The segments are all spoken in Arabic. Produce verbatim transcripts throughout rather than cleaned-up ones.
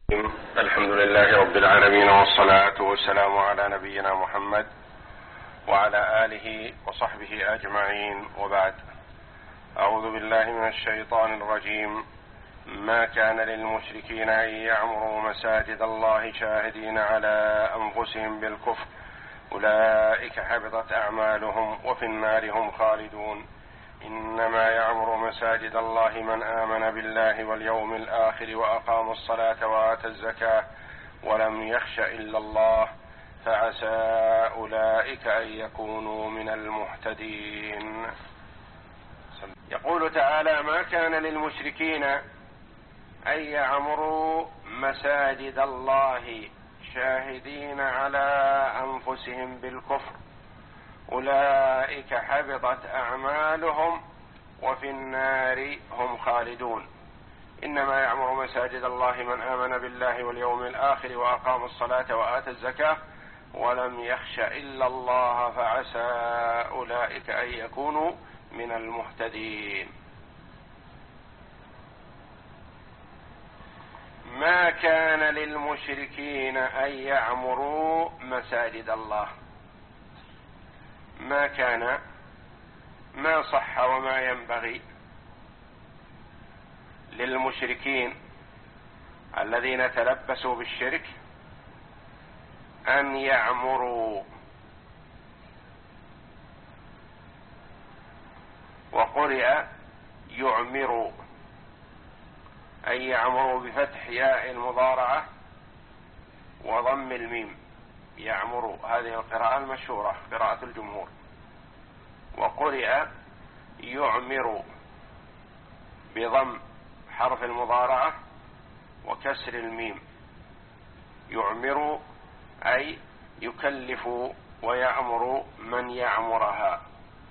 الحمد لله رب العالمين، والصلاة والسلام على نبينا محمد وعلى آله وصحبه أجمعين، وبعد. أعوذ بالله من الشيطان الرجيم. ما كان للمشركين أن يعمروا مساجد الله شاهدين على أنفسهم بالكفر أولئك حبطت أعمالهم وفي النار هم خالدون. إنما يعمر مساجد الله من آمن بالله واليوم الآخر وأقام الصلاة وآتى الزكاة ولم يخش إلا الله فعسى أولئك أن يكونوا من المهتدين. يقول تعالى: ما كان للمشركين أن يعمروا مساجد الله شاهدين على أنفسهم بالكفر أولئك حبطت أعمالهم وفي النار هم خالدون. إنما يعمر مساجد الله من آمن بالله واليوم الآخر وأقام الصلاة وآتى الزكاة ولم يخش إلا الله فعسى أولئك أن يكونوا من المهتدين. ما كان للمشركين أن يعمروا مساجد الله. ما كان ما صح وما ينبغي للمشركين الذين تلبسوا بالشرك أن يعمروا، وقرئ يعمروا، أي يعمروا بفتح ياء المضارعة وضم الميم. يعمروا هذه القراءة المشهورة، قراءة الجمهور. وقرئ يعمر بضم حرف المضارعة وكسر الميم. يعمر أي يكلف ويأمر من يعمرها.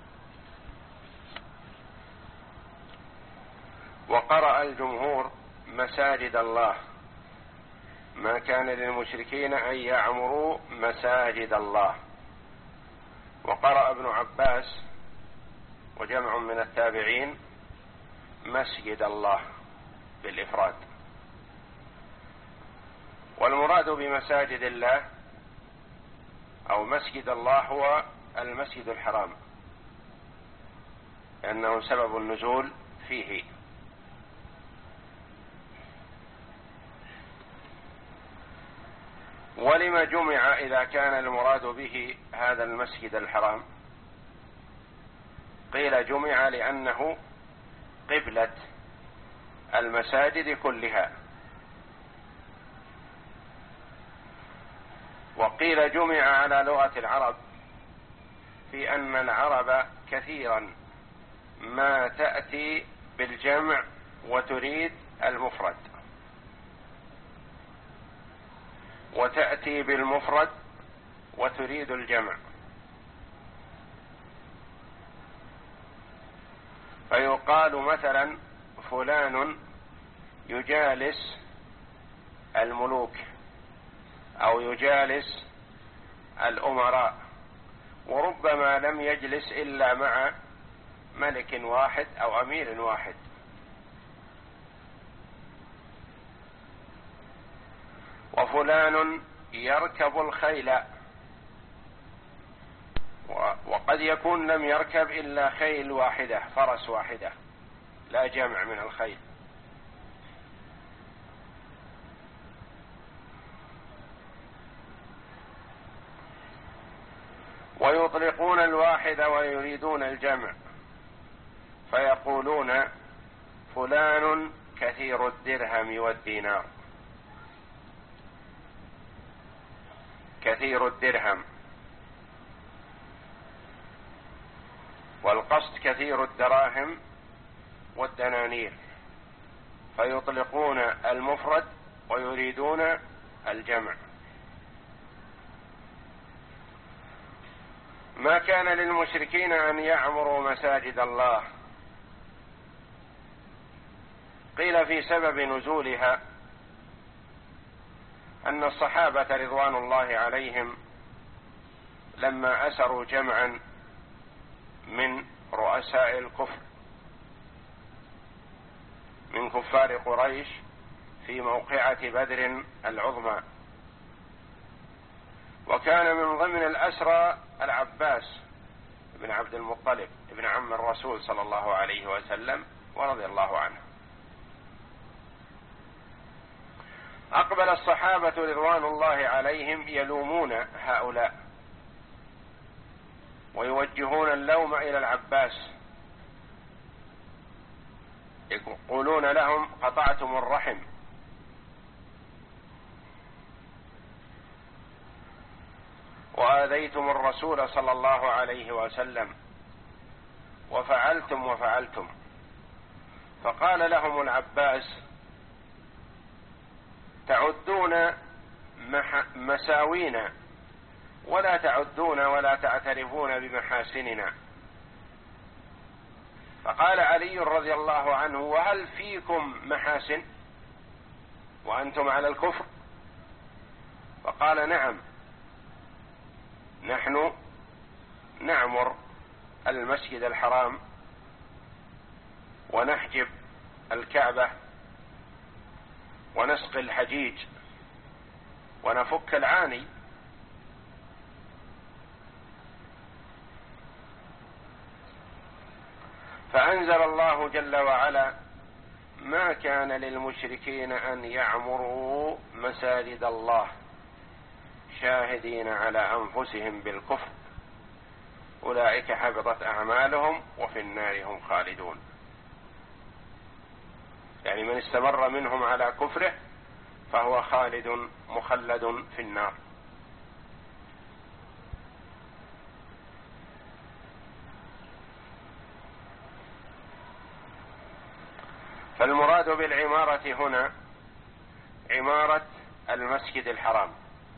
وقرأ الجمهور مساجد الله. ما كان للمشركين أن يعمروا مساجد الله. وقرأ ابن عباس وجمع من التابعين مسجد الله بالإفراد. والمراد بمساجد الله أو مسجد الله هو المسجد الحرام، لأنه سبب النزول فيه. ولما جمع إذا كان المراد به هذا المسجد الحرام؟ قيل جمع لأنه قبلة المساجد كلها، وقيل جمع على لغة العرب في أن العرب كثيرا ما تأتي بالجمع وتريد المفرد، وتأتي بالمفرد وتريد الجمع. فيقال مثلا فلان يجالس الملوك أو يجالس الأمراء، وربما لم يجلس إلا مع ملك واحد أو أمير واحد. وفلان يركب الخيل، وقد يكون لم يركب إلا خيل واحدة، فرس واحدة، لا جمع من الخيل. ويطلقون الواحد ويريدون الجمع، فيقولون فلان كثير الدرهم والدينار، كثير الدرهم، والقصد كثير الدراهم والدنانير، فيطلقون المفرد ويريدون الجمع. ما كان للمشركين أن يعمروا مساجد الله. قيل في سبب نزولها أن الصحابة رضوان الله عليهم لما أسروا جمعا من رؤساء الكفر من كفار قريش في موقعة بدر العظمى. وكان من ضمن الأسرى العباس بن عبد المطلب ابن عم الرسول صلى الله عليه وسلم ورضي الله عنه. أقبل الصحابة رضوان الله عليهم يلومون هؤلاء ويوجهون اللوم إلى العباس، يقولون لهم قطعتم الرحم وآذيتم الرسول صلى الله عليه وسلم وفعلتم وفعلتم. فقال لهم العباس: تعدون مساوينا ولا تعدون ولا تعترفون بمحاسننا. فقال علي رضي الله عنه: وهل فيكم محاسن وأنتم على الكفر؟ فقال: نعم، نحن نعمر المسجد الحرام ونحجب الكعبة ونسقي الحجيج ونفك العاني. فأنزل الله جل وعلا: ما كان للمشركين أن يعمروا مساجد الله شاهدين على أنفسهم بالكفر أولئك حبطت أعمالهم وفي النار هم خالدون. يعني من استمر منهم على كفره فهو خالد مخلد في النار. فالمراد بالعمارة هنا عمارة المسجد الحرام.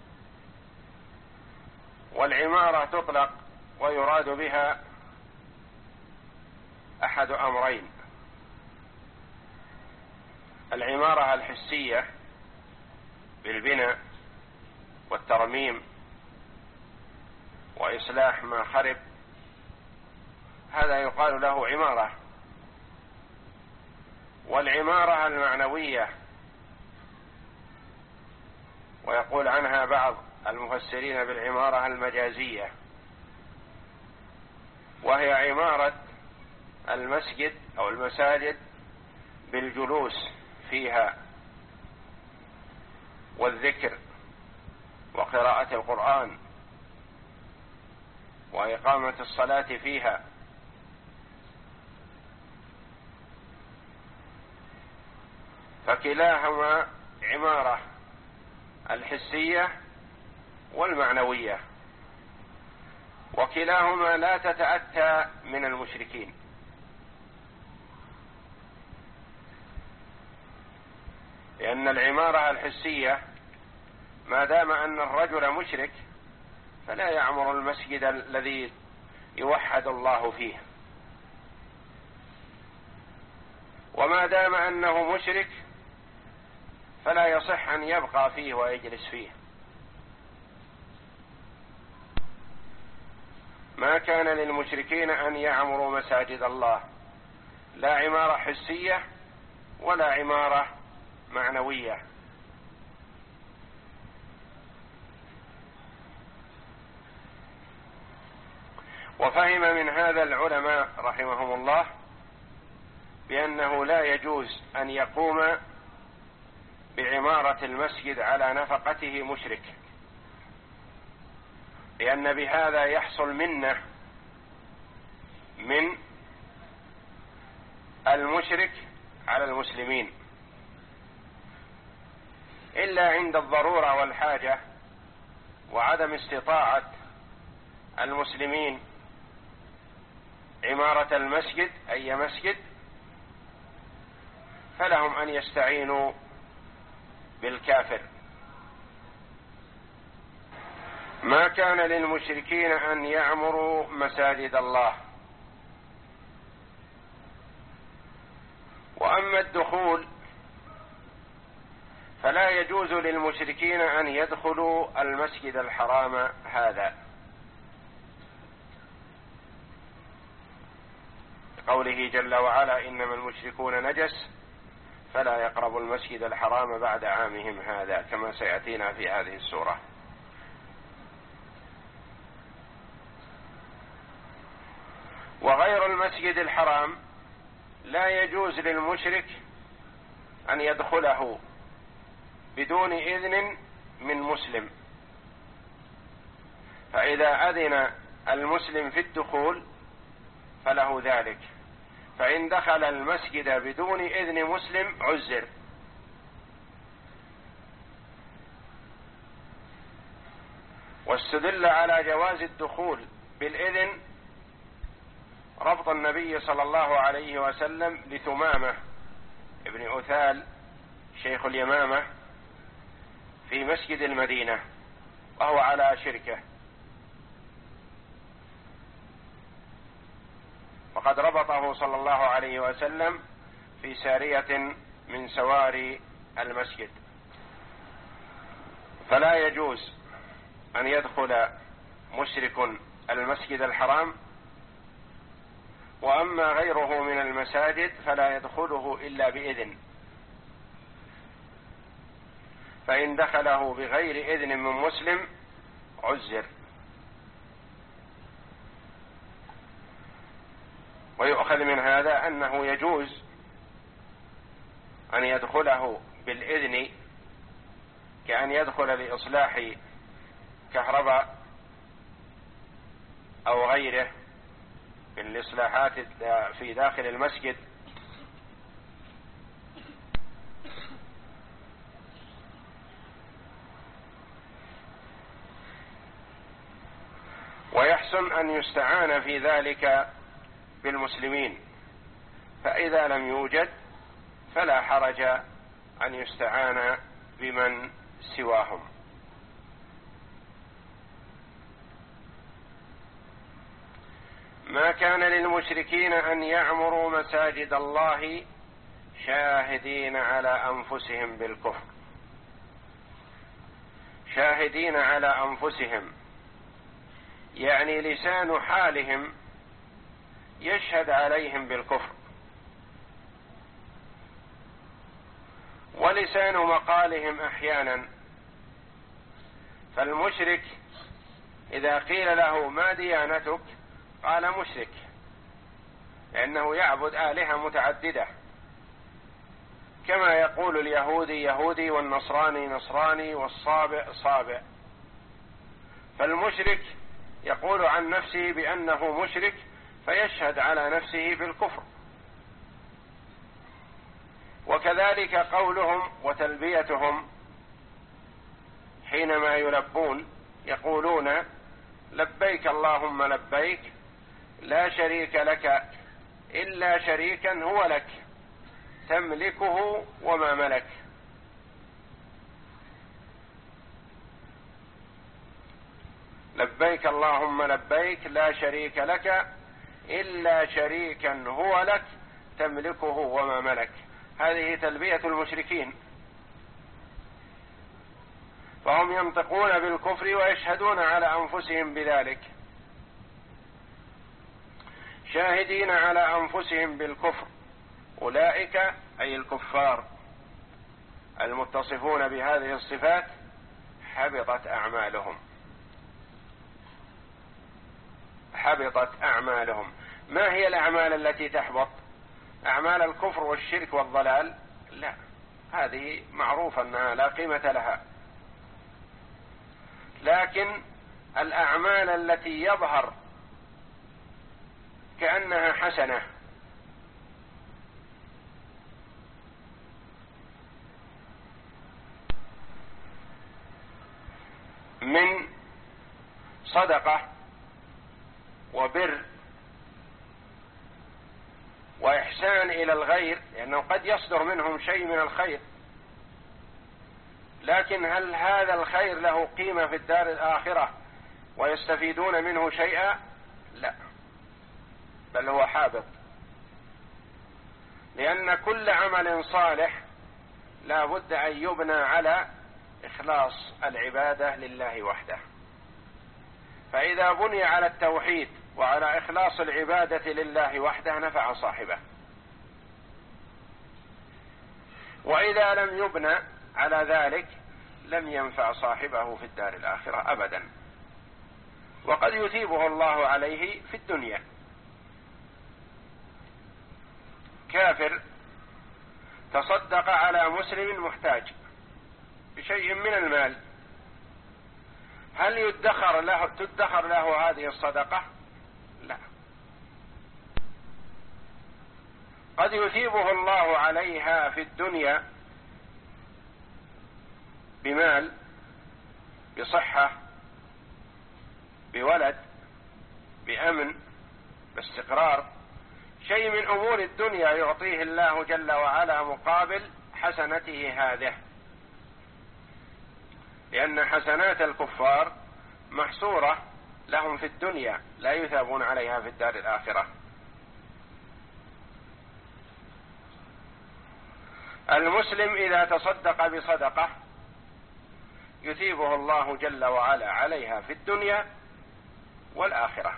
والعمارة تطلق ويراد بها أحد أمرين: العمارة الحسية بالبناء والترميم وإصلاح ما خرب، هذا يقال له عمارة. والعمارة المعنوية، ويقول عنها بعض المفسرين بالعمارة المجازية، وهي عمارة المسجد أو المساجد بالجلوس فيها والذكر وقراءة القرآن وإقامة الصلاة فيها. فكلاهما عمارة الحسية والمعنوية، وكلاهما لا تتأتى من المشركين، لأن العمارة الحسية ما دام أن الرجل مشرك فلا يعمر المسجد الذي يوحد الله فيه، وما دام أنه مشرك فلا يصح أن يبقى فيه ويجلس فيه. ما كان للمشركين أن يعمروا مساجد الله، لا عمارة حسية ولا عمارة معنوية. وفهم من هذا العلماء رحمهم الله بأنه لا يجوز أن يقوم بعمارة المسجد على نفقته مشرك، لأن بهذا يحصل منه من المشرك على المسلمين، إلا عند الضرورة والحاجة وعدم استطاعة المسلمين عمارة المسجد أي مسجد، فلهم أن يستعينوا بالكافر. ما كان للمشركين أن يعمروا مساجد الله. وأما الدخول فلا يجوز للمشركين أن يدخلوا المسجد الحرام هذا، قوله جل وعلا: إنما المشركون نجس فلا يقربوا المسجد الحرام بعد عامهم هذا، كما سيأتينا في هذه السورة. وغير المسجد الحرام لا يجوز للمشرك أن يدخله بدون إذن من مسلم، فإذا أذن المسلم في الدخول فله ذلك، فإن دخل المسجد بدون إذن مسلم عزر. واستدل على جواز الدخول بالإذن ربط النبي صلى الله عليه وسلم لثمامة ابن أثال شيخ اليمامة في مسجد المدينة وهو على شركه، وقد ربطه صلى الله عليه وسلم في سارية من سواري المسجد. فلا يجوز أن يدخل مشرك المسجد الحرام، وأما غيره من المساجد فلا يدخله إلا بإذن، فإن دخله بغير إذن من مسلم عزر. ويؤخذ من هذا أنه يجوز أن يدخله بالإذن، كأن يدخل لإصلاح كهرباء أو غيره من الإصلاحات في داخل المسجد، ويحسن أن يستعان في ذلك بالمسلمين، فإذا لم يوجد فلا حرج أن يستعان بمن سواهم. ما كان للمشركين أن يعمروا مساجد الله شاهدين على أنفسهم بالكفر. شاهدين على أنفسهم يعني لسان حالهم يشهد عليهم بالكفر، ولسان مقالهم أحيانا. فالمشرك إذا قيل له ما ديانتك قال مشرك، لأنه يعبد آلهة متعددة، كما يقول اليهودي يهودي والنصراني نصراني والصابئ صابئ. فالمشرك يقول عن نفسه بأنه مشرك فيشهد على نفسه بالكفر. وكذلك قولهم وتلبيتهم حينما يلبون يقولون لبيك اللهم لبيك لا شريك لك إلا شريكا هو لك تملكه وما ملك. لبيك اللهم لبيك لا شريك لك إلا شريكا هو لك تملكه وما ملك. هذه تلبية المشركين، فهم ينطقون بالكفر ويشهدون على أنفسهم بذلك. شاهدين على أنفسهم بالكفر، أولئك أي الكفار المتصفون بهذه الصفات حبطت أعمالهم. حبطت أعمالهم. ما هي الأعمال التي تحبط؟ أعمال الكفر والشرك والضلال؟ لا، هذه معروفة أنها لا قيمة لها. لكن الأعمال التي يظهر كأنها حسنة من صدقة وبر وإحسان إلى الغير، لأنه قد يصدر منهم شيء من الخير، لكن هل هذا الخير له قيمة في الدار الآخرة ويستفيدون منه شيئا؟ لا، بل هو حابط. لأن كل عمل صالح لا بد أن يبنى على إخلاص العبادة لله وحده، فإذا بني على التوحيد وعلى إخلاص العبادة لله وحده نفع صاحبه. وإذا لم يبنى على ذلك لم ينفع صاحبه في الدار الآخرة أبدا، وقد يثيبه الله عليه في الدنيا. كافر تصدق على مسلم محتاج بشيء من المال، هل يدخر له تدخر له هذه الصدقة؟ لا، قد يثيبه الله عليها في الدنيا بمال، بصحة، بولد، بأمن، باستقرار، شيء من أمور الدنيا يعطيه الله جل وعلا مقابل حسنته هذه، لأن حسنات الكفار محصورة لهم في الدنيا لا يثابون عليها في الدار الآخرة. المسلم إذا تصدق بصدقة يثيبه الله جل وعلا عليها في الدنيا والآخرة.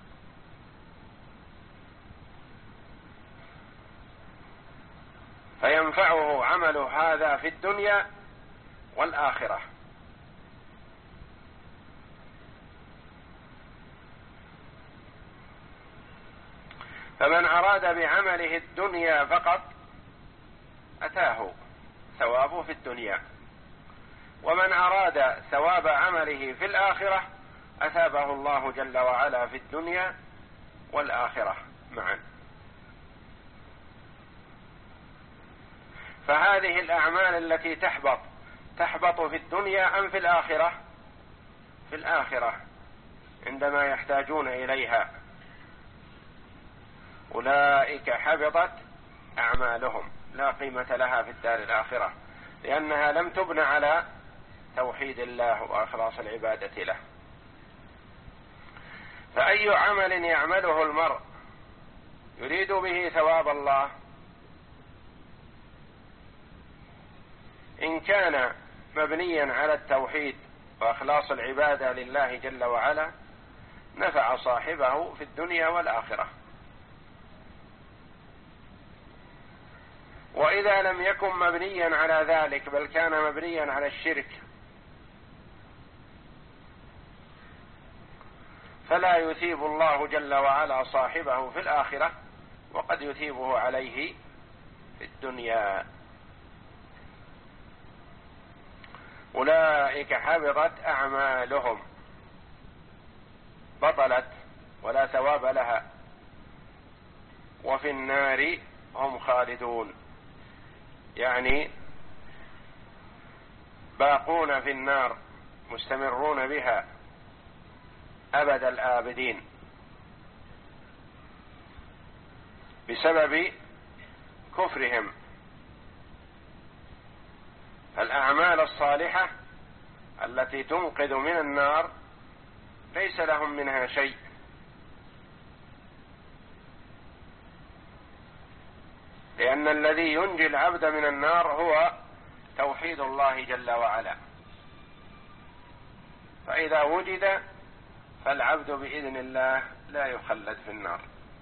فينفعه عمله هذا في الدنيا والآخرة. فمن أراد بعمله الدنيا فقط أتاه ثوابه في الدنيا، ومن أراد ثواب عمله في الآخرة أثابه الله جل وعلا في الدنيا والآخرة معا. فهذه الأعمال التي تحبط تحبط في الدنيا أم في الآخرة؟ في الآخرة عندما يحتاجون إليها. أولئك حبطت أعمالهم، لا قيمة لها في الدار الآخرة، لأنها لم تبنى على توحيد الله وإخلاص العبادة له. فأي عمل يعمله المرء يريد به ثواب الله، إن كان مبنيا على التوحيد وإخلاص العبادة لله جل وعلا نفع صاحبه في الدنيا والآخرة. وإذا لم يكن مبنيا على ذلك بل كان مبنيا على الشرك فلا يثيب الله جل وعلا صاحبه في الآخرة، وقد يثيبه عليه في الدنيا. أولئك حبطت أعمالهم، بطلت ولا ثواب لها، وفي النار هم خالدون، يعني باقون في النار مستمرون بها أبد الآبدين بسبب كفرهم. الأعمال الصالحة التي تنقذ من النار ليس لهم منها شيء، لأن الذي ينجي العبد من النار هو توحيد الله جل وعلا، فإذا وجد فالعبد بإذن الله لا يخلد في النار.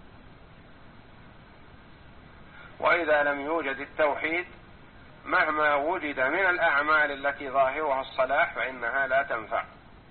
وإذا لم يوجد التوحيد مهما وجد من الأعمال التي ظاهرها الصلاح فإنها لا تنفع.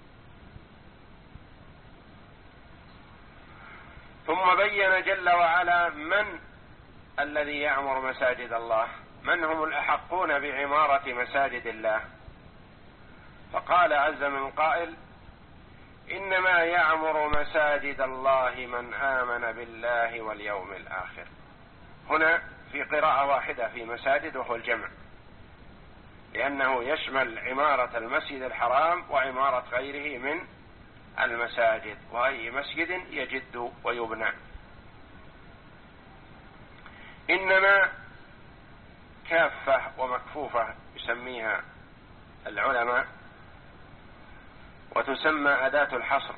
ثم بين جل وعلا من الذي يعمر مساجد الله، من هم الأحقون بعمارة مساجد الله، فقال عز من قائل: إنما يعمر مساجد الله من آمن بالله واليوم الآخر. هنا في قراءة واحدة في مساجد وهو الجمع، لأنه يشمل عمارة المسجد الحرام وعمارة غيره من المساجد، وأي مسجد يجد ويبنى. إنما كافة ومكفوفة يسميها العلماء، وتسمى أداة الحصر.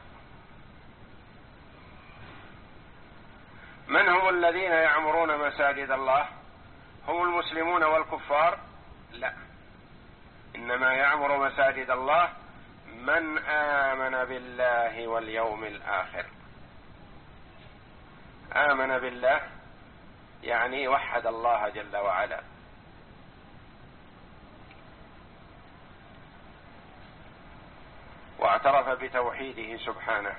من هم الذين يعمرون مساجد الله؟ هم المسلمون والكفار؟ لا، إنما يعمر مساجد الله من آمن بالله واليوم الآخر. آمن بالله يعني وحد الله جل وعلا، واعترف بتوحيده سبحانه.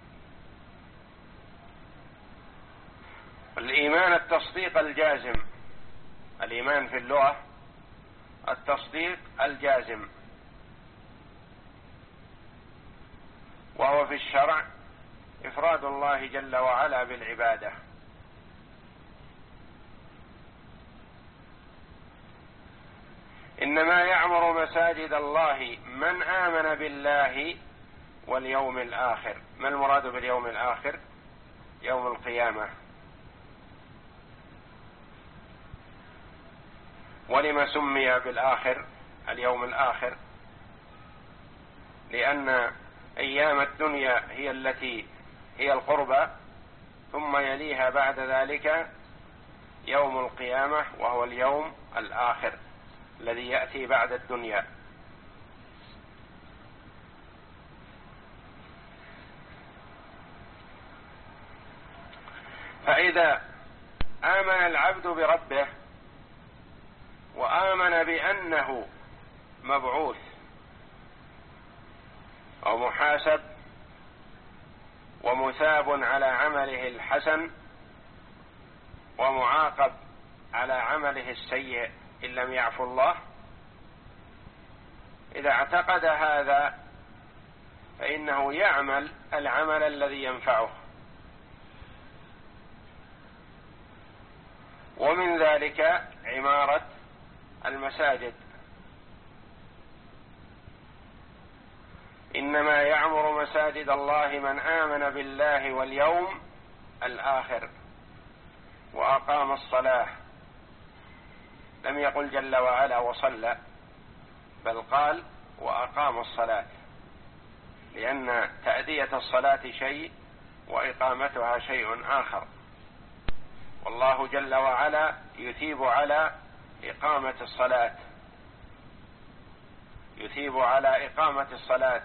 الإيمان التصديق الجازم، الإيمان في اللغة التصديق الجازم، وهو في الشرع إفراد الله جل وعلا بالعبادة. إنما يعمر مساجد الله من آمن بالله واليوم الآخر. ما المراد باليوم الآخر؟ يوم القيامة. ولما سمي بالآخر اليوم الآخر؟ لأن أيام الدنيا هي التي هي القربى، ثم يليها بعد ذلك يوم القيامة وهو اليوم الآخر الذي يأتي بعد الدنيا. فإذا آمن العبد بربه وآمن بأنه مبعوث أو محاسب ومثاب على عمله الحسن ومعاقب على عمله السيء إن لم يعفو الله، إذا اعتقد هذا فإنه يعمل العمل الذي ينفعه. ومن ذلك عمارة المساجد. إنما يعمر مساجد الله من آمن بالله واليوم الآخر وأقام الصلاة. لم يقل جل وعلا وصلى، بل قال وأقام الصلاة، لأن تأدية الصلاة شيء وإقامتها شيء آخر. والله جل وعلا يثيب على إقامة الصلاة، يثيب على إقامة الصلاة.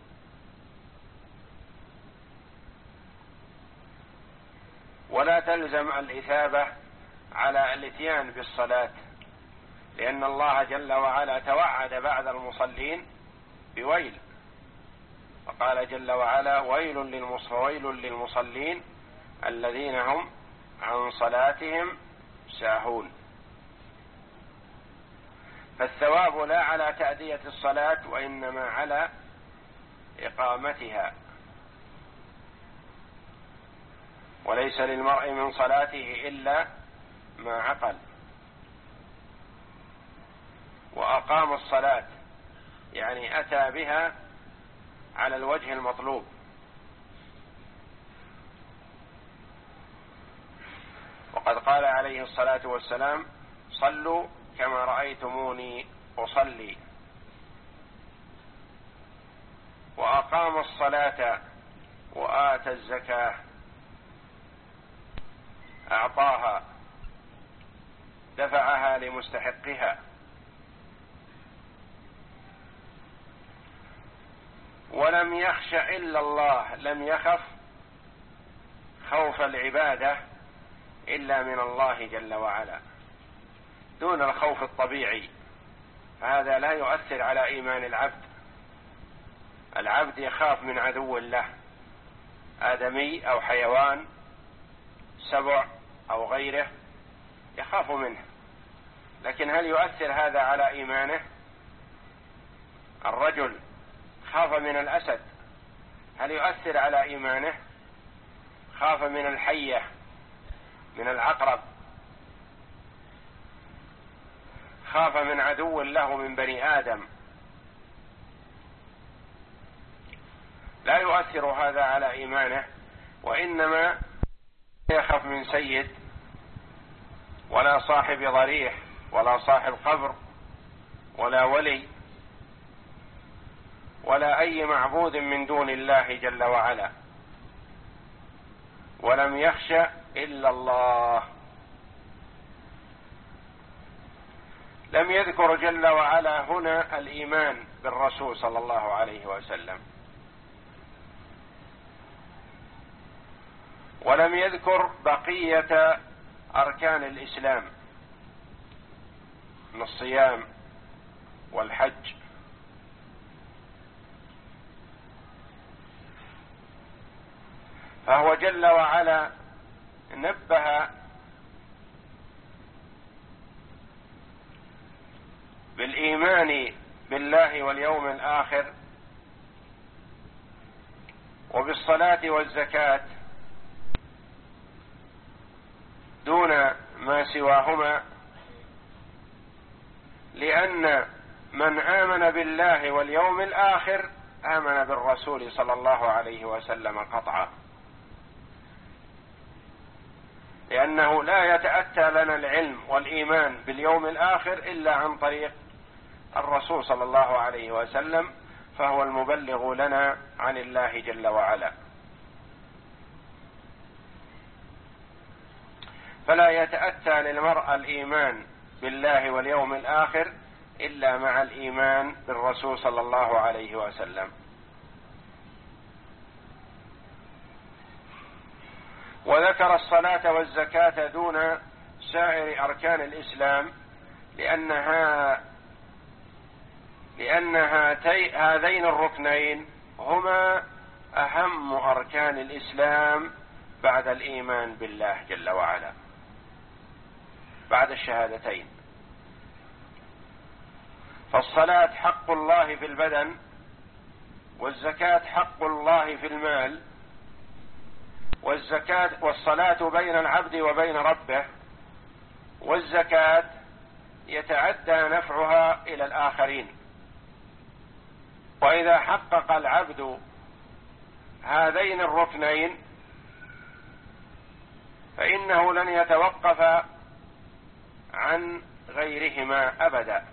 ولا تلزم الإثابة على الإتيان بالصلاة، لأن الله جل وعلا توعد بعد المصلين بويل، وقال جل وعلا ويل ويل للمصلين الذين هم عن صلاتهم ساهون. فالثواب لا على تأدية الصلاة وإنما على إقامتها. وليس للمرء من صلاته إلا ما عقل. وأقام الصلاة يعني أتى بها على الوجه المطلوب. وقد قال عليه الصلاة والسلام صلوا كما رأيتموني أصلي. وأقام الصلاة وآتى الزكاة، أعطاها دفعها لمستحقها. ولم يخش إلا الله، لم يخف خوف العبادة إلا من الله جل وعلا دون الخوف الطبيعي، فهذا لا يؤثر على إيمان العبد. العبد يخاف من عدو له، آدمي أو حيوان، سبع أو غيره، يخاف منه، لكن هل يؤثر هذا على إيمانه؟ الرجل خاف من الأسد، هل يؤثر على إيمانه؟ خاف من الحية، من العقرب، خاف من عدو له من بني آدم، لا يؤثر هذا على إيمانه. وإنما يخاف من سيد ولا صاحب ضريح ولا صاحب قبر ولا ولي ولا أي معبود من دون الله جل وعلا. ولم يخش إلا الله. لم يذكر جل وعلا هنا الإيمان بالرسول صلى الله عليه وسلم، ولم يذكر بقية أركان الإسلام من الصيام والحج فهو جل وعلا نبه بالإيمان بالله واليوم الآخر وبالصلاة والزكاة دون ما سواهما، لأن من آمن بالله واليوم الآخر آمن بالرسول صلى الله عليه وسلم قطعا، لأنه لا يتأتى لنا العلم والإيمان باليوم الآخر إلا عن طريق الرسول صلى الله عليه وسلم، فهو المبلغ لنا عن الله جل وعلا. فلا يتأتى للمرء الإيمان بالله واليوم الآخر إلا مع الإيمان بالرسول صلى الله عليه وسلم. وذكر الصلاة والزكاة دون سائر أركان الإسلام لأنها لأن هذين الركنين هما أهم أركان الإسلام بعد الإيمان بالله جل وعلا، بعد الشهادتين. فالصلاة حق الله في البدن، والزكاة حق الله في المال، والزكاة والصلاة بين العبد وبين ربه، والزكاة يتعدى نفعها إلى الآخرين. وإذا حقق العبد هذين الركنين فإنه لن يتوقف عن غيرهما أبدا.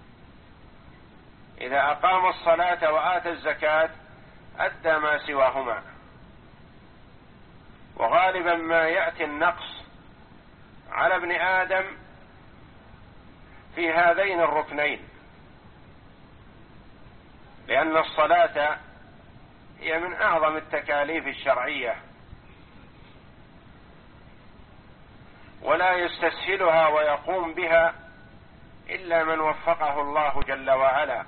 إذا أقام الصلاة وآتى الزكاة أدى ما سواهما، وغالبا ما يأتي النقص على ابن آدم في هذين الركنين، لأن الصلاة هي من أعظم التكاليف الشرعية، ولا يستسهلها ويقوم بها إلا من وفقه الله جل وعلا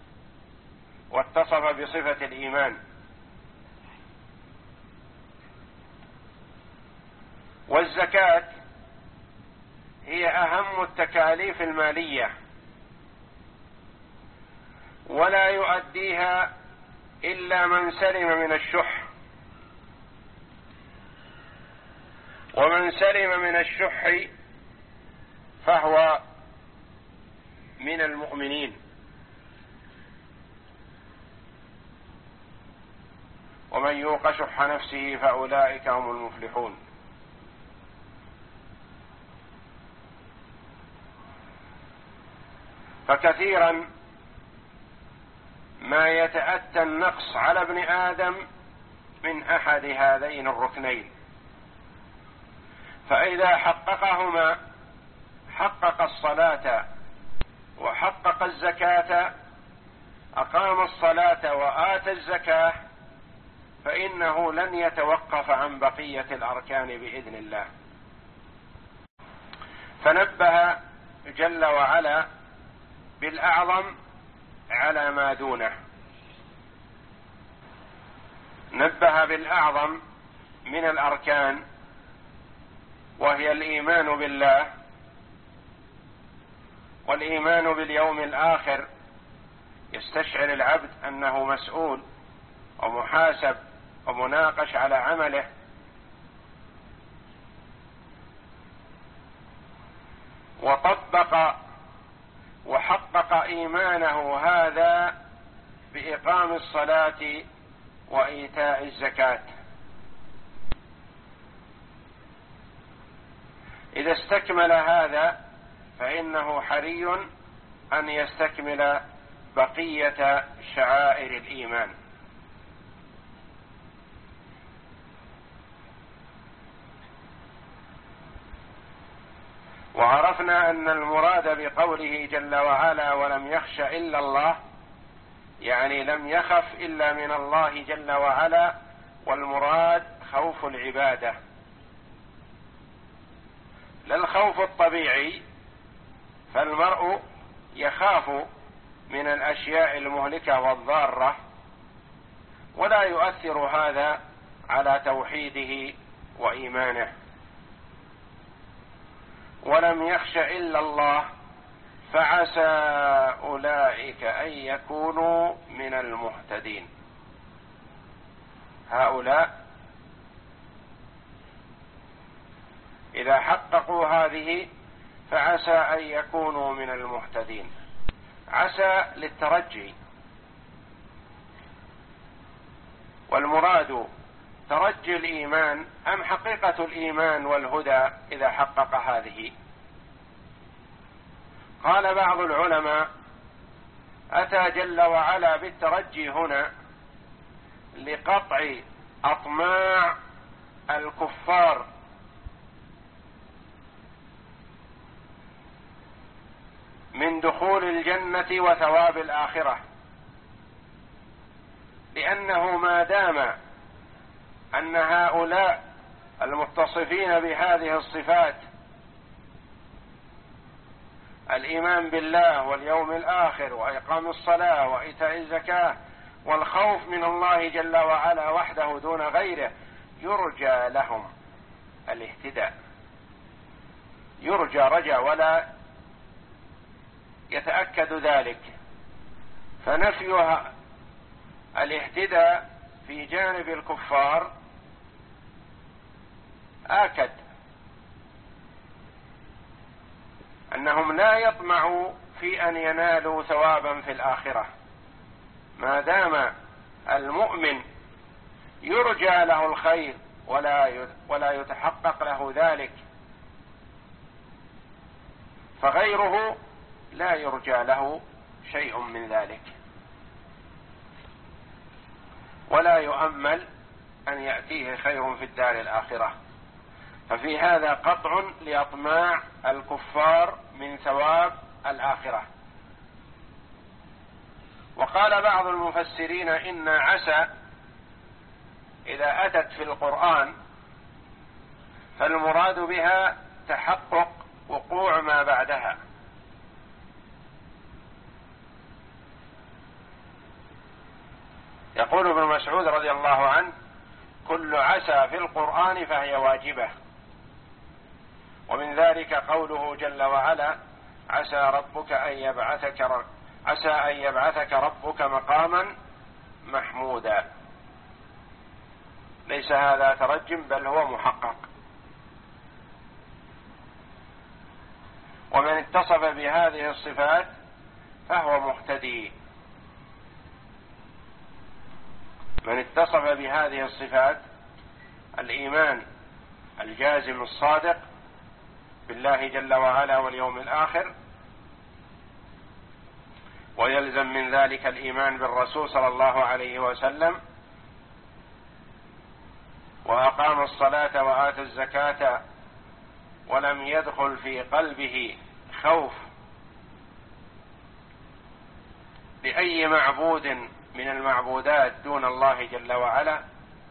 واتصف بصفة الإيمان. والزكاة هي أهم التكاليف المالية، ولا يؤديها إلا من سلم من الشح، ومن سلم من الشح فهو من المؤمنين. ومن يوق شح نفسه فأولئك هم المفلحون. فكثيرا ما يتأتى النقص على ابن آدم من أحد هذين الركنين، فإذا حققهما حقق الصلاة وحقق الزكاة، أقام الصلاة وآتى الزكاة، فإنه لن يتوقف عن بقية الأركان بإذن الله. فنبه جل وعلا بالأعظم على ما دونه، نبه بالأعظم من الأركان وهي الإيمان بالله والإيمان باليوم الآخر، يستشعر العبد أنه مسؤول ومحاسب ومناقش على عمله. وطبق وحقق إيمانه هذا بإقام الصلاة وإيتاء الزكاة. إذا استكمل هذا فإنه حري أن يستكمل بقية شعائر الإيمان. وعرفنا أن المراد بقوله جل وعلا ولم يخش إلا الله، يعني لم يخف إلا من الله جل وعلا، والمراد خوف العبادة، لا الخوف الطبيعي. فالمرء يخاف من الأشياء المهلكة والضارة، ولا يؤثر هذا على توحيده وإيمانه ولم يخش إلا الله فعسى أولئك أن يكونوا من المهتدين. هؤلاء إذا حققوا هذه فعسى أن يكونوا من المهتدين. عسى للترجي، والمراد ترجي الإيمان أم حقيقة الإيمان والهدى إذا حقق هذه؟ قال بعض العلماء: أتى جل وعلا بالترجي هنا لقطع أطماع الكفار من دخول الجنة وثواب الآخرة، لأنه ما دام أن هؤلاء المتصفين بهذه الصفات، الإيمان بالله واليوم الآخر وإقام الصلاة وإيتاء الزكاة والخوف من الله جل وعلا وحده دون غيره، يرجى لهم الاهتداء، يرجى رجا ولا يتأكد ذلك، فنفيها الاهتداء في جانب الكفار آكد أنهم لا يطمعوا في أن ينالوا ثوابا في الآخرة، ما دام المؤمن يرجى له الخير ولا ولا يتحقق له ذلك، فغيره لا يرجى له شيء من ذلك ولا يؤمل أن يأتيه خير في الدار الآخرة. ففي هذا قطع لأطماع الكفار من ثواب الآخرة. وقال بعض المفسرين إن عسى إذا أتت في القرآن فالمراد بها تحقق وقوع ما بعدها، يقول ابن مسعود رضي الله عنه: كل عسى في القرآن فهي واجبة. ومن ذلك قوله جل وعلا: عسى ربك أن يبعثك ر... عسى أن يبعثك ربك مقاما محمودا. ليس هذا ترجم بل هو محقق. ومن اتصف بهذه الصفات فهو مهتدي. من اتصف بهذه الصفات: الإيمان الجازم الصادق بالله جل وعلا واليوم الآخر، ويلزم من ذلك الإيمان بالرسول صلى الله عليه وسلم، وأقام الصلاة وآتى الزكاة ولم يدخل في قلبه خوف لأي معبود من المعبودات دون الله جل وعلا،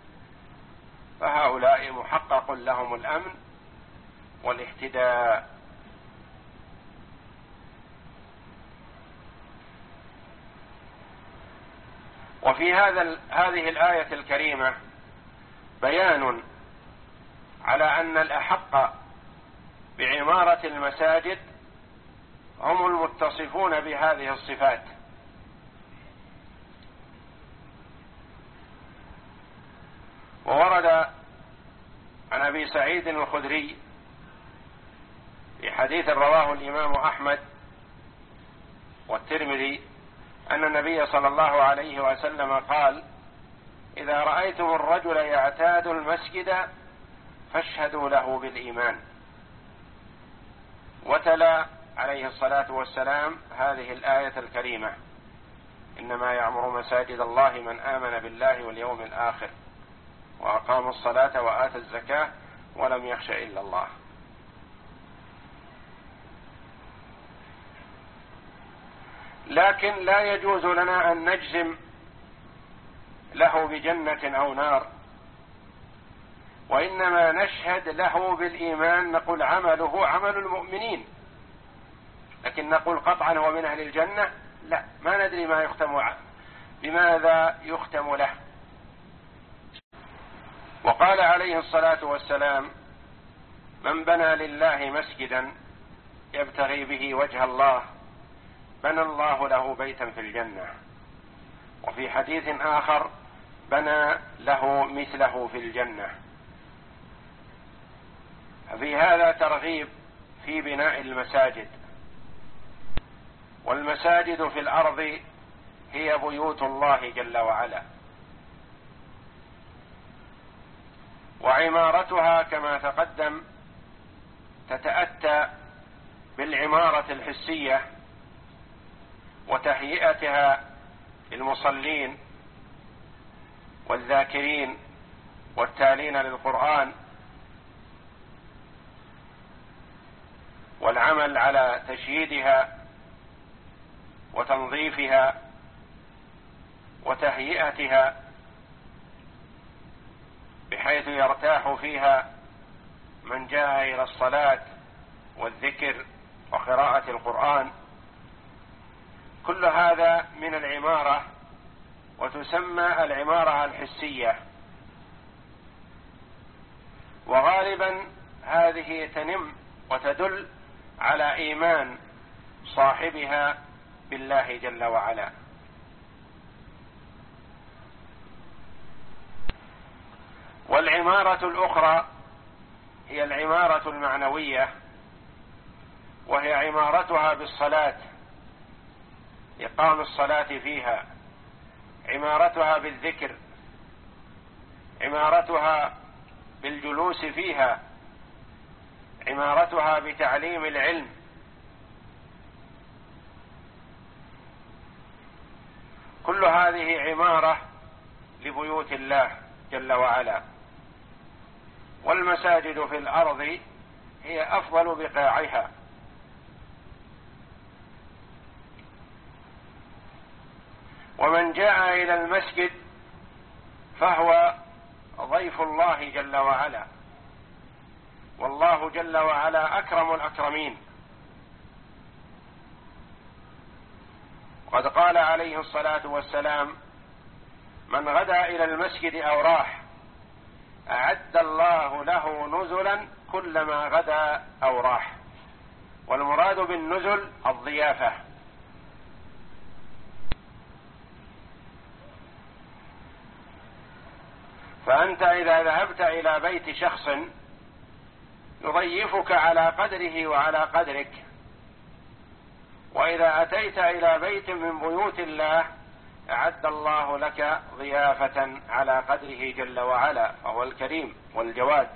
فهؤلاء محقق لهم الأمن والاهتداء. وفي هذا هذه الآية الكريمة بيان على أن الأحق بعمارة المساجد هم المتصفون بهذه الصفات. وورد عن أبي سعيد الخدري في حديث رواه الإمام أحمد والترمذي أن النبي صلى الله عليه وسلم قال: إذا رأيتم الرجل يعتاد المسجد فاشهدوا له بالإيمان. وتلا عليه الصلاة والسلام هذه الآية الكريمة: إنما يعمر مساجد الله من آمن بالله واليوم الآخر وأقام الصلاة وآتى الزكاة ولم يخش إلا الله. لكن لا يجوز لنا أن نجزم له بجنة أو نار، وإنما نشهد له بالإيمان، نقول عمله عمل المؤمنين، لكن نقول قطعا هو من أهل الجنة لا، ما ندري ما يختم بماذا يختم له. وقال عليه الصلاة والسلام: من بنى لله مسجدا يبتغي به وجه الله بنى الله له بيتا في الجنة. وفي حديث آخر: بنى له مثله في الجنة. في هذا ترغيب في بناء المساجد. والمساجد في الأرض هي بيوت الله جل وعلا، وعمارتها كما تقدم تتأتى بالعمارة الحسية وتهيئتها للمصلين والذاكرين والتالين للقرآن، والعمل على تشييدها وتنظيفها وتهيئتها بحيث يرتاح فيها من جاء إلى الصلاة والذكر وقراءة القرآن. كل هذا من العمارة، وتسمى العمارة الحسية. وغالبا هذه تنم وتدل على إيمان صاحبها بالله جل وعلا. والعمارة الأخرى هي العمارة المعنوية، وهي عمارتها بالصلاة، إقام الصلاة فيها، عمارتها بالذكر، عمارتها بالجلوس فيها، عمارتها بتعليم العلم. كل هذه عمارة لبيوت الله جل وعلا. والمساجد في الأرض هي أفضل بقاعها. ومن جاء إلى المسجد فهو ضيف الله جل وعلا، والله جل وعلا أكرم الأكرمين. وقد قال عليه الصلاة والسلام: من غدا إلى المسجد أو راح أعد الله له نزلا كلما غدا أو راح. والمراد بالنزل الضيافة. فأنت إذا ذهبت إلى بيت شخص يضيفك على قدره وعلى قدرك، وإذا أتيت إلى بيت من بيوت الله أعد الله لك ضيافة على قدره جل وعلا، فهو الكريم والجواد.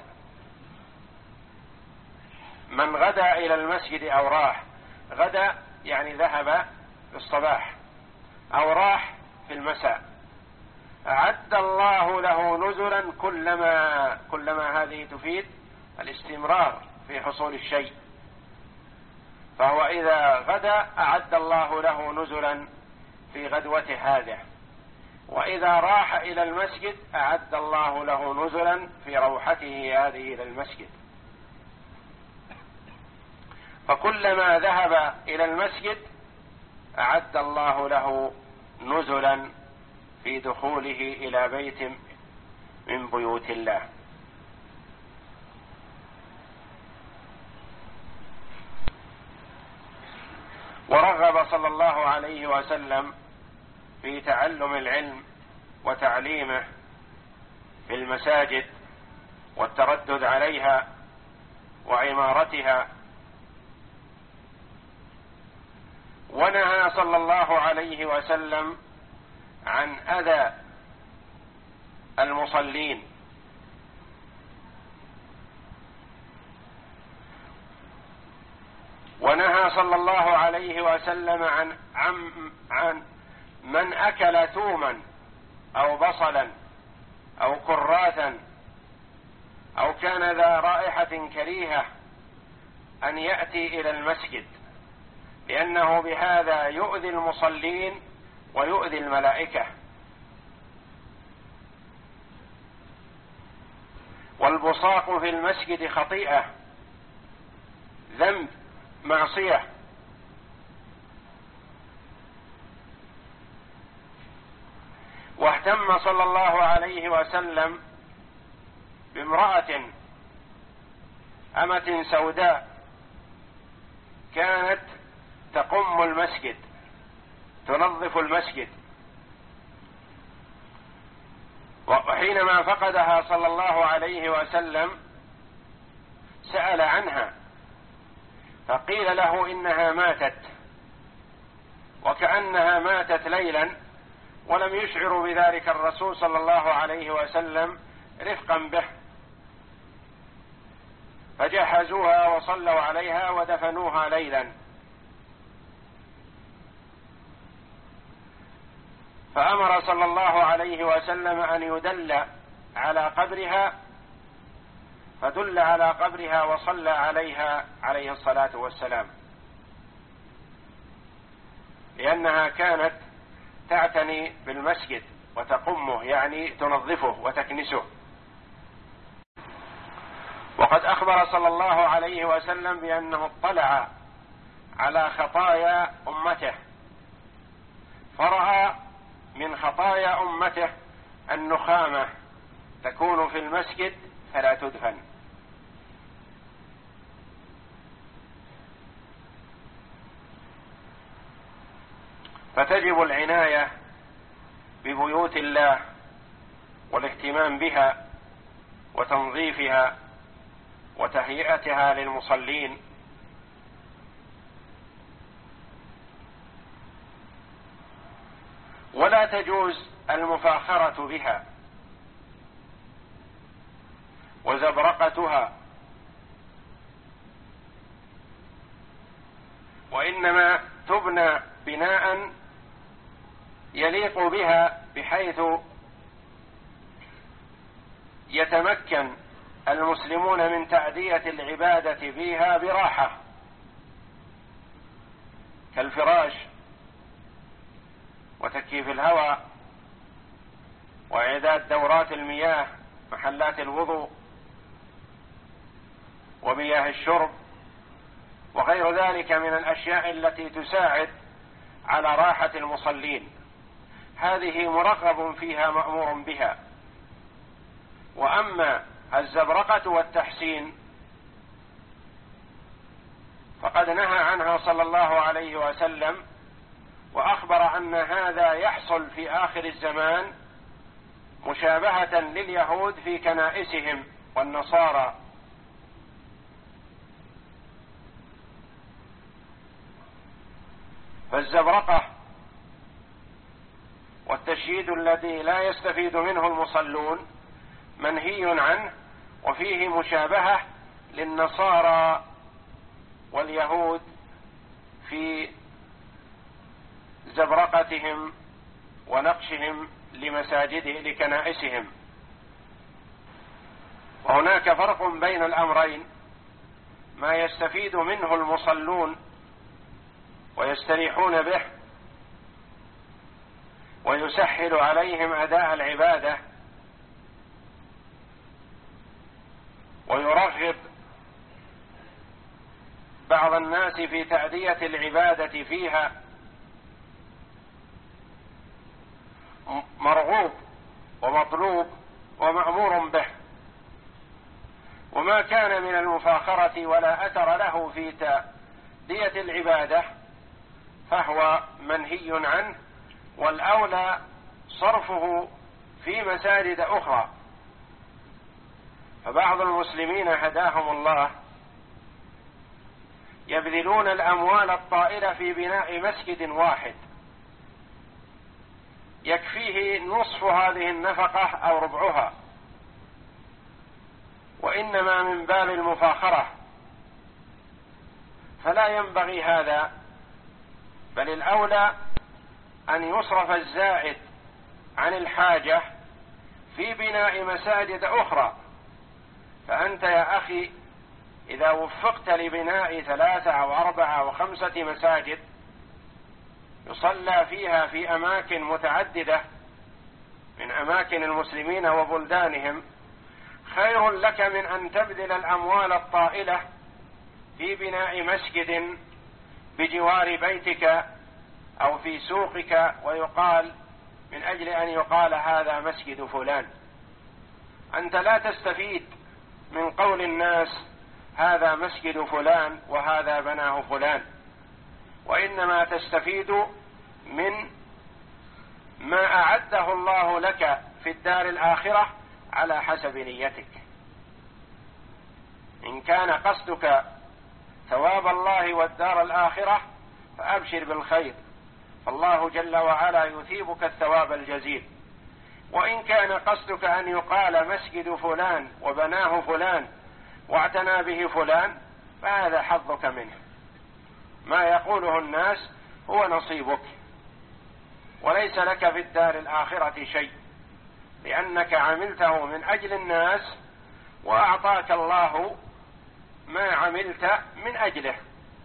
من غدا إلى المسجد أو راح، غدا يعني ذهب في الصباح، أو راح في المساء، أعد الله له نزلا كلما كلما هذه تفيد الاستمرار في حصول الشيء. فهو إذا غدا أعد الله له نزلا في غدوة هذه، وإذا راح إلى المسجد أعد الله له نزلا في روحته هذه إلى المسجد. فكلما ذهب إلى المسجد أعد الله له نزلا في دخوله إلى بيت من بيوت الله. ورغب صلى الله عليه وسلم في تعلم العلم وتعليمه في المساجد والتردد عليها وعمارتها. ونهى صلى الله عليه وسلم عن أذى المصلين، ونهى صلى الله عليه وسلم عن عن, عن من أكل ثوما أو بصلا أو كراثا أو كان ذا رائحة كريهة أن يأتي إلى المسجد، لأنه بهذا يؤذي المصلين ويؤذي الملائكة. والبصاق في المسجد خطيئة، ذنب، معصية. واهتم صلى الله عليه وسلم بامرأة أمة سوداء كانت تقم المسجد تنظف المسجد، وحينما فقدها صلى الله عليه وسلم سأل عنها فقيل له إنها ماتت، وكأنها ماتت ليلا، ولم يشعر بذلك الرسول صلى الله عليه وسلم رفقا به، فجهزوها وصلوا عليها ودفنوها ليلا. فأمر صلى الله عليه وسلم أن يدل على قبرها، فدل على قبرها وصلى عليها عليه الصلاة والسلام، لأنها كانت تعتني بالمسجد وتقمه، يعني تنظفه وتكنسه. وقد أخبر صلى الله عليه وسلم بأنه اطلع على خطايا أمته فرأى من خطايا أمته النخامة تكون في المسجد فلا تدفن. فتجب العناية ببيوت الله والاهتمام بها وتنظيفها وتهيئتها للمصلين. ولا تجوز المفاخرة بها وزبرقتها، وإنما تبنى بناء يليق بها بحيث يتمكن المسلمون من تأدية العبادة فيها براحة، كالفراش وتكييف الهواء وإعداد دورات المياه، محلات الوضوء ومياه الشرب وغير ذلك من الأشياء التي تساعد على راحة المصلين، هذه مرغب فيها مأمور بها. وأما الزبرقة والتحسين فقد نهى عنها صلى الله عليه وسلم، وأخبر أن هذا يحصل في آخر الزمان مشابهة لليهود في كنائسهم والنصارى. فالزبرقة والتشييد الذي لا يستفيد منه المصلون منهي عنه، وفيه مشابهة للنصارى واليهود في زبرقتهم ونقشهم لمساجده لكنائسهم. وهناك فرق بين الأمرين، ما يستفيد منه المصلون ويستريحون به ويسهل عليهم أداء العبادة ويرغب بعض الناس في تأدية العبادة فيها، مرغوب ومطلوب ومأمور به. وما كان من المفاخرة ولا أثر له في تأدية العبادة فهو منهي عنه، والأولى صرفه في مساجد أخرى. فبعض المسلمين هداهم الله يبذلون الأموال الطائلة في بناء مسجد واحد يكفيه نصف هذه النفقة أو ربعها، وإنما من باب المفاخرة، فلا ينبغي هذا، بل الأولى أن يصرف الزائد عن الحاجة في بناء مساجد أخرى. فأنت يا أخي إذا وفقت لبناء ثلاثة أو أربعة أو خمسة مساجد يصلى فيها في أماكن متعددة من أماكن المسلمين وبلدانهم، خير لك من أن تبذل الأموال الطائلة في بناء مسجد بجوار بيتك أو في سوقك، ويقال من أجل أن يقال هذا مسجد فلان، أنت لا تستفيد من قول الناس هذا مسجد فلان وهذا بناه فلان، وإنما تستفيد من ما أعده الله لك في الدار الآخرة على حسب نيتك. إن كان قصدك ثواب الله والدار الآخرة فأبشر بالخير، فالله جل وعلا يثيبك الثواب الجزيل. وإن كان قصدك أن يقال مسجد فلان وبناه فلان واعتنى به فلان فهذا حظك منه، ما يقوله الناس هو نصيبك، وليس لك في الدار الآخرة شيء، لأنك عملته من أجل الناس وأعطاك الله ما عملت من أجله.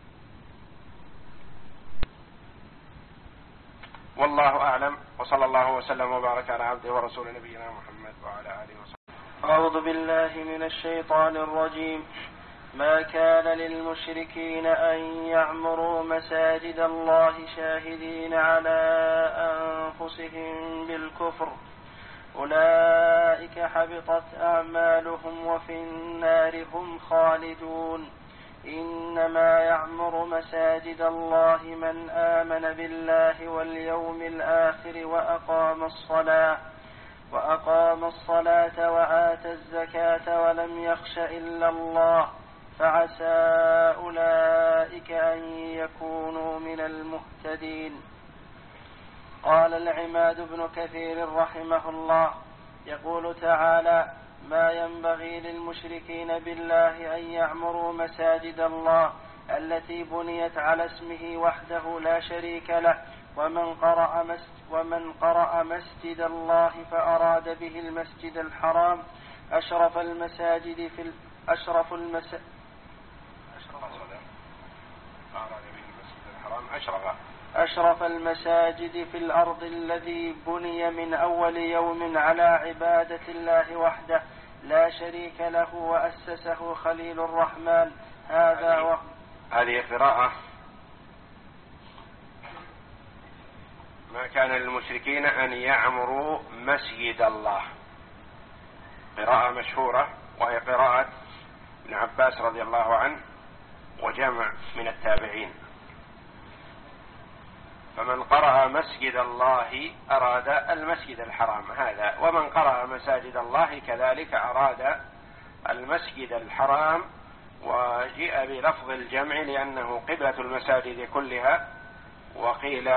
والله أعلم، وصلى الله وسلم وبارك على عبده ورسول نبينا محمد وعلى آله وصحبه. أعوذ بالله من الشيطان الرجيم. ما كان للمشركين أن يعمروا مساجد الله شاهدين على أنفسهم بالكفر، أولئك حبطت أعمالهم وفي النار هم خالدون. إنما يعمر مساجد الله من آمن بالله واليوم الآخر وأقام الصلاة وأقام الصلاة وآتى الزكاة ولم يخش إلا الله، فعسى أولئك أن يكونوا من المهتدين. قال العماد بن كثير رحمه الله يقول تعالى: ما ينبغي للمشركين بالله أن يعمروا مساجد الله التي بنيت على اسمه وحده لا شريك له، ومن قرأ مسجد, ومن قرأ مسجد الله فأراد به المسجد الحرام أشرف المساجد في أشرف المس أشرف المساجد في الأرض الذي بني من أول يوم على عبادة الله وحده لا شريك له وأسسه خليل الرحمن. هذا و... هذه قراءة: ما كان للمشركين أن يعمروا مسجد الله، قراءة مشهورة، وهي قراءة ابن عباس رضي الله عنه وجمع من التابعين. فمن قرأ مسجد الله أراد المسجد الحرام هذا، ومن قرأ مساجد الله كذلك أراد المسجد الحرام، وجيء بلفظ الجمع لأنه قبلة المساجد كلها، وقيل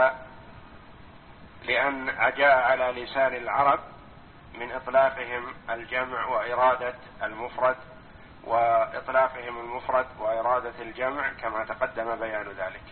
لأن جاء على لسان العرب من إطلاقهم الجمع وإرادة المفرد، وإطلاقهم المفرد وإرادة الجمع كما تقدم بيان ذلك.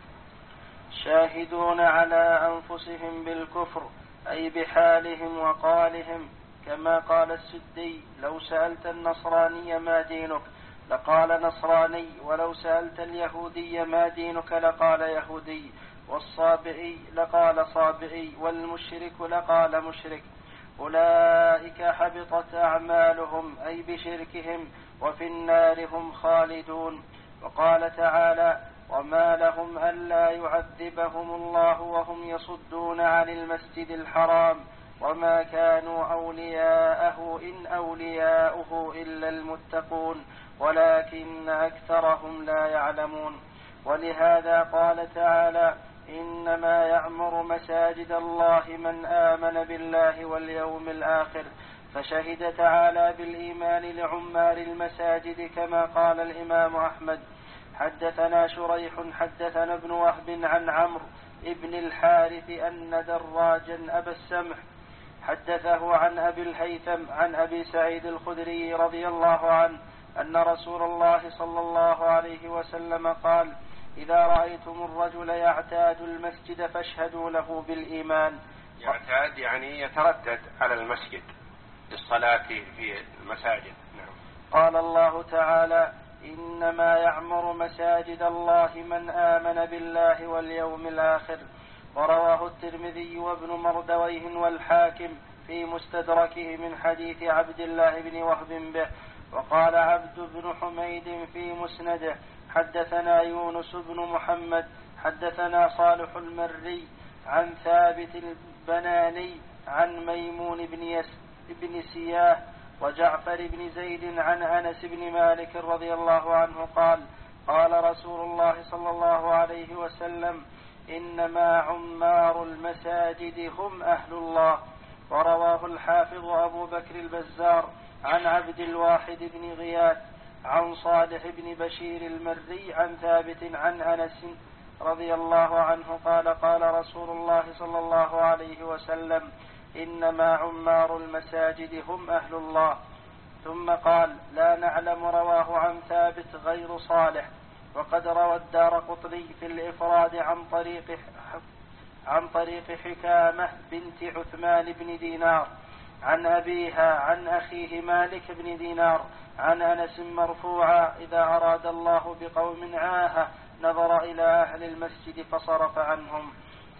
شاهدون على أنفسهم بالكفر أي بحالهم وقالهم، كما قال السدي: لو سألت النصراني ما دينك لقال نصراني، ولو سألت اليهودي ما دينك لقال يهودي، والصابئي لقال صابئي، والمشرك لقال مشرك. أولئك حبطت أعمالهم أي بشركهم وفي النار هم خالدون. وقال تعالى: وما لهم ألا يعذبهم الله وهم يصدون عن المسجد الحرام وما كانوا أولياءه إن أولياؤه إلا المتقون ولكن أكثرهم لا يعلمون. ولهذا قال تعالى: إنما يعمر مساجد الله من آمن بالله واليوم الآخر، فشهد تعالى بالإيمان لعمار المساجد كما قال الإمام أحمد: حدثنا شريح حدثنا ابن وهب عن عمرو ابن الحارث أن دراجا أبا السمح حدثه عن أبي الهيثم عن أبي سعيد الخدري رضي الله عنه أن رسول الله صلى الله عليه وسلم قال: إذا رأيتم الرجل يعتاد المسجد فاشهدوا له بالإيمان. يعتاد يعني يتردد على المسجد للصلاة في المساجد. نعم. قال الله تعالى: إنما يعمر مساجد الله من آمن بالله واليوم الآخر. ورواه الترمذي وابن مردويه والحاكم في مستدركه من حديث عبد الله بن وهب به. وقال عبد بن حميد في مسنده: حدثنا يونس بن محمد حدثنا صالح المري عن ثابت البناني عن ميمون بن, يس بن سياه وجعفر بن زيد عن أنس بن مالك رضي الله عنه قال قال رسول الله صلى الله عليه وسلم إنما عمار المساجد هم أهل الله. ورواه الحافظ أبو بكر البزار عن عبد الواحد بن غياث عن صالح بن بشير المري عن ثابت عن أنس رضي الله عنه قال قال رسول الله صلى الله عليه وسلم إنما عمار المساجد هم أهل الله. ثم قال لا نعلم رواه عن ثابت غير صالح. وقد روى الدارقطني في الإفراد عن طريق عن طريق حكامة بنت عثمان بن دينار عن أبيها عن أخيه مالك بن دينار عن أنس مرفوعا إذا أراد الله بقوم عاهة نظر إلى أهل المسجد فصرف عنهم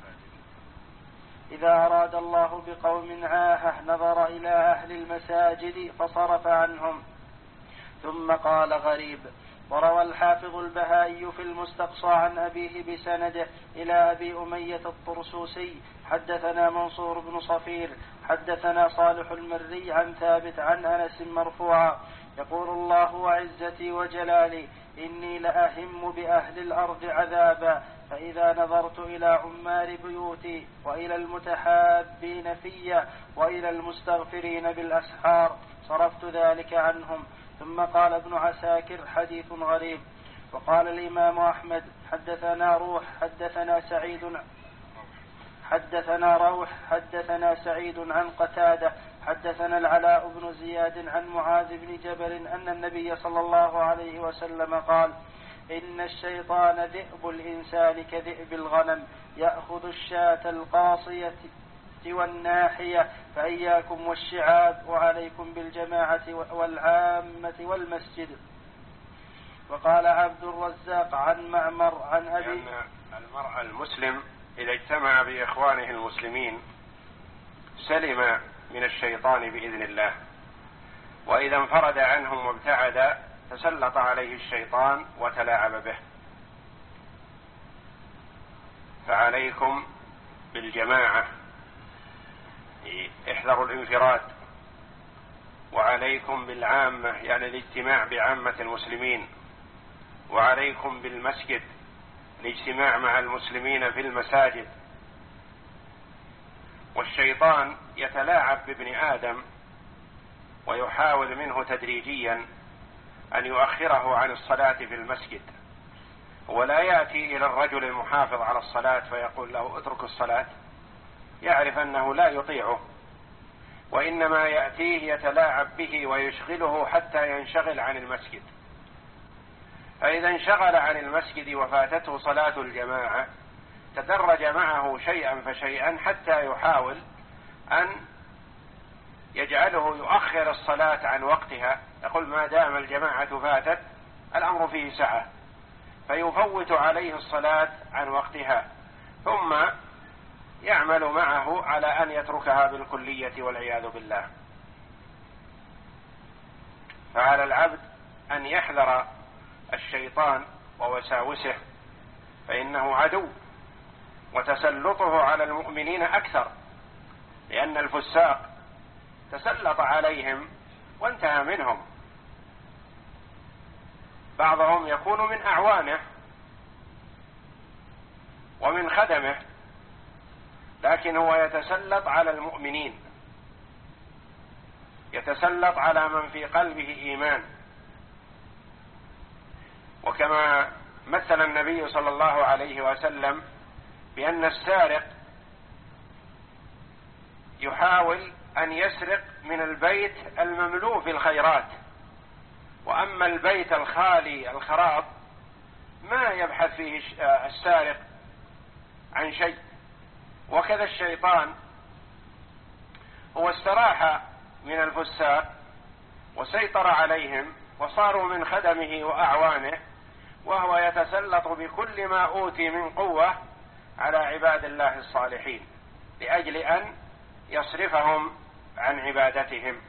إذا أراد الله بقوم عاهة نظر إلى أهل المساجد فصرف عنهم. ثم قال غريب. وروى الحافظ البهائي في المستقصى عن أبيه بسنده إلى أبي أمية الطرسوسي حدثنا منصور بن صفير حدثنا صالح المري عن ثابت عن أنس مرفوعا يقول الله وعزتي وجلالي إني لأهم بأهل الأرض عذابا فإذا نظرت إلى عمار بيوتي وإلى المتحابين في وإلى المستغفرين بالأسحار صرفت ذلك عنهم. ثم قال ابن عساكر حديث غريب. وقال الإمام أحمد حدثنا روح حدثنا سعيد حدثنا روح حدثنا سعيد عن قتادة حدثنا العلاء بن زياد عن معاذ بن جبل أن النبي صلى الله عليه وسلم قال إن الشيطان ذئب الإنسان كذئب الغنم يأخذ الشاة القاصية والناحية فإياكم والشعاب وعليكم بالجماعة والعامة والمسجد. وقال عبد الرزاق عن معمر عن أبي لأن المرء المسلم إذا اجتمع بإخوانه المسلمين سلم من الشيطان بإذن الله، وإذا انفرد عنهم وابتعد تسلط عليه الشيطان وتلاعب به. فعليكم بالجماعة، احذروا الانفراد، وعليكم بالعامة يعني الاجتماع بعامة المسلمين، وعليكم بالمسجد الاجتماع مع المسلمين في المساجد. والشيطان يتلاعب بابن آدم ويحاول منه تدريجيا أن يؤخره عن الصلاة في المسجد، ولا يأتي إلى الرجل المحافظ على الصلاة فيقول له اترك الصلاة، يعرف أنه لا يطيعه، وإنما يأتيه يتلاعب به ويشغله حتى ينشغل عن المسجد. فإذا انشغل عن المسجد وفاتته صلاة الجماعة تدرج معه شيئا فشيئا حتى يحاول أن يجعله يؤخر الصلاة عن وقتها، يقول ما دام الجماعة فاتت الأمر فيه سعة، فيفوت عليه الصلاة عن وقتها، ثم يعمل معه على أن يتركها بالكلية والعياذ بالله. فعلى العبد أن يحذر الشيطان ووساوسه، فإنه عدو، وتسلطه على المؤمنين أكثر، لأن الفساق تسلط عليهم وانتهى منهم. بعضهم يكون من أعوانه ومن خدمه، لكن هو يتسلط على المؤمنين، يتسلط على من في قلبه إيمان. وكما مثل النبي صلى الله عليه وسلم بأن السارق يحاول أن يسرق من البيت المملوء في الخيرات، وأما البيت الخالي الخراب ما يبحث فيه السارق عن شيء. وكذا الشيطان هو استراح من الفساق وسيطر عليهم وصاروا من خدمه وأعوانه، وهو يتسلط بكل ما أوتي من قوة على عباد الله الصالحين لأجل أن يصرفهم عن عبادتهم.